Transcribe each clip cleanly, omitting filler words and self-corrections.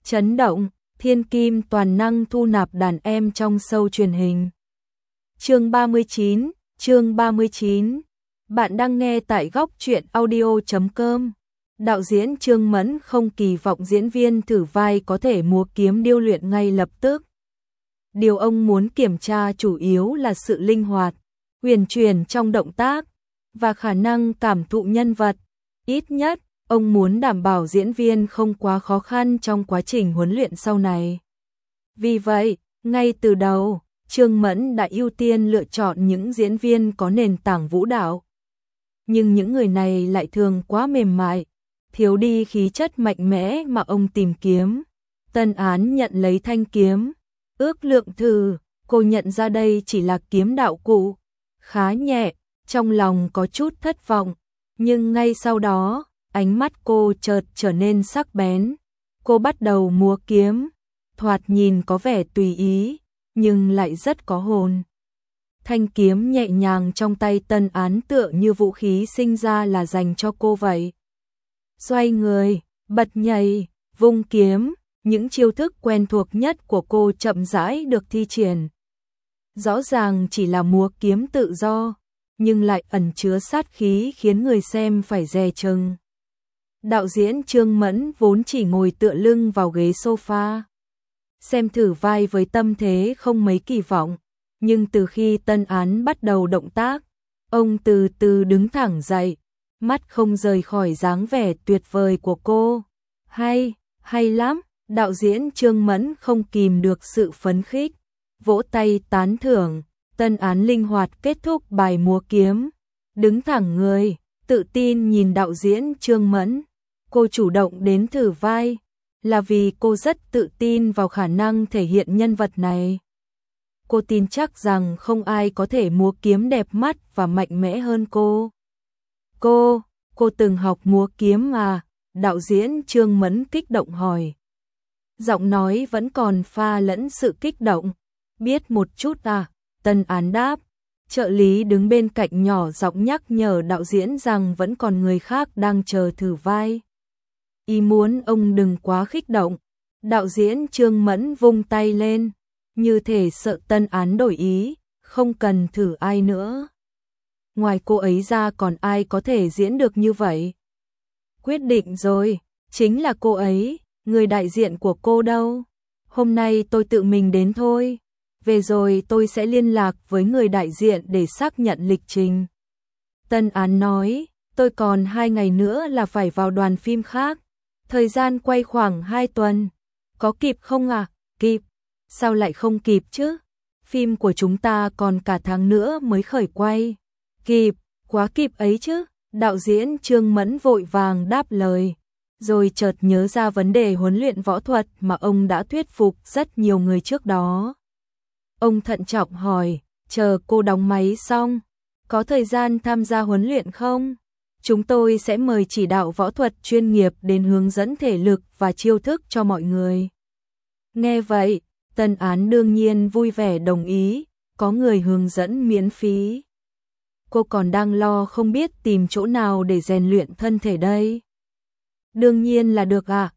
Chấn động, thiên kim toàn năng thu nạp đàn em trong show truyền hình. Chương 39. Bạn đang nghe tại góc truyện audio.com. Đạo diễn Trương Mẫn không kỳ vọng diễn viên thử vai có thể múa kiếm điêu luyện ngay lập tức. Điều ông muốn kiểm tra chủ yếu là sự linh hoạt, huyền chuyển trong động tác và khả năng cảm thụ nhân vật. Ít nhất, ông muốn đảm bảo diễn viên không quá khó khăn trong quá trình huấn luyện sau này. Vì vậy, ngay từ đầu, Trương Mẫn đã ưu tiên lựa chọn những diễn viên có nền tảng vũ đạo. Nhưng những người này lại thường quá mềm mại, thiếu đi khí chất mạnh mẽ mà ông tìm kiếm. Tân Án nhận lấy thanh kiếm, ước lượng thử, cô nhận ra đây chỉ là kiếm đạo cụ, khá nhẹ, trong lòng có chút thất vọng. Nhưng ngay sau đó, ánh mắt cô chợt trở nên sắc bén. Cô bắt đầu múa kiếm, thoạt nhìn có vẻ tùy ý, nhưng lại rất có hồn. Thanh kiếm nhẹ nhàng trong tay Tân Án tựa như vũ khí sinh ra là dành cho cô vậy. Xoay người, bật nhảy, vung kiếm, những chiêu thức quen thuộc nhất của cô chậm rãi được thi triển. Rõ ràng chỉ là múa kiếm tự do, nhưng lại ẩn chứa sát khí khiến người xem phải dè chừng. Đạo diễn Trương Mẫn vốn chỉ ngồi tựa lưng vào ghế sofa, xem thử vai với tâm thế không mấy kỳ vọng, nhưng từ khi Tân Án bắt đầu động tác, ông từ từ đứng thẳng dậy, mắt không rời khỏi dáng vẻ tuyệt vời của cô. Hay lắm, đạo diễn Trương Mẫn không kìm được sự phấn khích, vỗ tay tán thưởng. Tân Án linh hoạt kết thúc bài múa kiếm, đứng thẳng người, tự tin nhìn đạo diễn Trương Mẫn. Cô chủ động đến thử vai, là vì cô rất tự tin vào khả năng thể hiện nhân vật này. Cô tin chắc rằng không ai có thể múa kiếm đẹp mắt và mạnh mẽ hơn cô. Cô từng học múa kiếm mà? Đạo diễn Trương Mẫn kích động hỏi. Giọng nói vẫn còn pha lẫn sự kích động. Biết một chút à? Tân Án đáp. Trợ lý đứng bên cạnh nhỏ giọng nhắc nhở đạo diễn rằng vẫn còn người khác đang chờ thử vai. Ý muốn ông đừng quá kích động. Đạo diễn Trương Mẫn vung tay lên, như thể sợ Tân Án đổi ý, không cần thử ai nữa. Ngoài cô ấy ra còn ai có thể diễn được như vậy? Quyết định rồi, chính là cô ấy. Người đại diện của cô đâu? Hôm nay tôi tự mình đến thôi. Về rồi tôi sẽ liên lạc với người đại diện để xác nhận lịch trình. Tân Án nói, tôi còn 2 ngày nữa là phải vào đoàn phim khác. Thời gian quay khoảng 2 tuần. Có kịp không à? Kịp. Sao lại không kịp chứ? Phim của chúng ta còn cả tháng nữa mới khởi quay. Kịp, quá kịp ấy chứ. Đạo diễn Trương Mẫn vội vàng đáp lời. Rồi chợt nhớ ra vấn đề huấn luyện võ thuật mà ông đã thuyết phục rất nhiều người trước đó. Ông thận trọng hỏi, chờ cô đóng máy xong, có thời gian tham gia huấn luyện không? Chúng tôi sẽ mời chỉ đạo võ thuật chuyên nghiệp đến hướng dẫn thể lực và chiêu thức cho mọi người. Nghe vậy, Tân Án đương nhiên vui vẻ đồng ý, có người hướng dẫn miễn phí. Cô còn đang lo không biết tìm chỗ nào để rèn luyện thân thể đây. Đương nhiên là được à,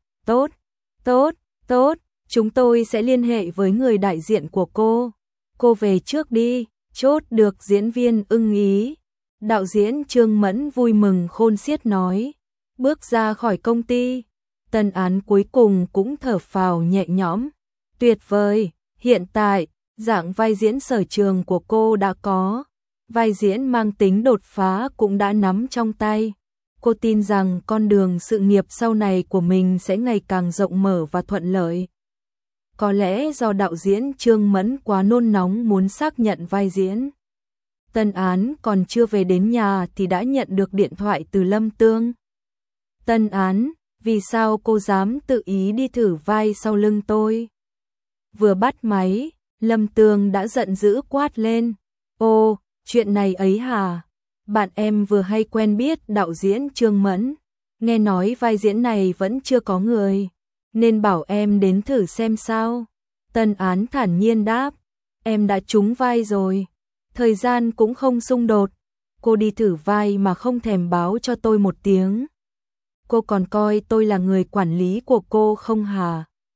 tốt, chúng tôi sẽ liên hệ với người đại diện của cô. Cô về trước đi, chốt được diễn viên ưng ý. Đạo diễn Trương Mẫn vui mừng khôn xiết nói. Bước ra khỏi công ty, Tân Án cuối cùng cũng thở phào nhẹ nhõm. Tuyệt vời, hiện tại, dạng vai diễn sở trường của cô đã có. Vai diễn mang tính đột phá cũng đã nắm trong tay. Cô tin rằng con đường sự nghiệp sau này của mình sẽ ngày càng rộng mở và thuận lợi. Có lẽ do đạo diễn Trương Mẫn quá nôn nóng muốn xác nhận vai diễn. Tân Án còn chưa về đến nhà thì đã nhận được điện thoại từ Lâm Tương. Tân Án, vì sao cô dám tự ý đi thử vai sau lưng tôi? Vừa bắt máy, Lâm Tương đã giận dữ quát lên. Ô, chuyện này ấy hả? Bạn em vừa hay quen biết đạo diễn Trương Mẫn. Nghe nói vai diễn này vẫn chưa có người, nên bảo em đến thử xem sao. Tân Án thản nhiên đáp. Em đã trúng vai rồi. Thời gian cũng không xung đột. Cô đi thử vai mà không thèm báo cho tôi một tiếng. Cô còn coi tôi là người quản lý của cô không hả?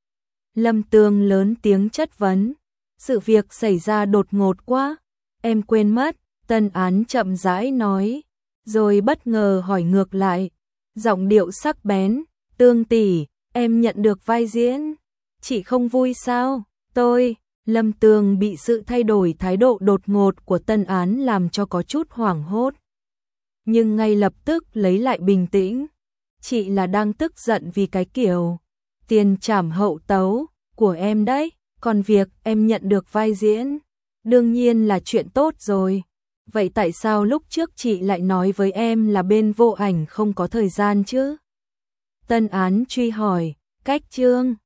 Lâm Tường lớn tiếng chất vấn. Sự việc xảy ra đột ngột quá, em quên mất, Tân Án chậm rãi nói, rồi bất ngờ hỏi ngược lại, giọng điệu sắc bén, Tương tỷ, em nhận được vai diễn, chị không vui sao? Lâm Tường bị sự thay đổi thái độ đột ngột của Tân Án làm cho có chút hoảng hốt. Nhưng ngay lập tức lấy lại bình tĩnh. Chị là đang tức giận vì cái kiểu tiền trảm hậu tấu của em đấy, còn việc em nhận được vai diễn, đương nhiên là chuyện tốt rồi. Vậy tại sao lúc trước chị lại nói với em là bên vô ảnh không có thời gian chứ? Tân Án truy hỏi, cách chương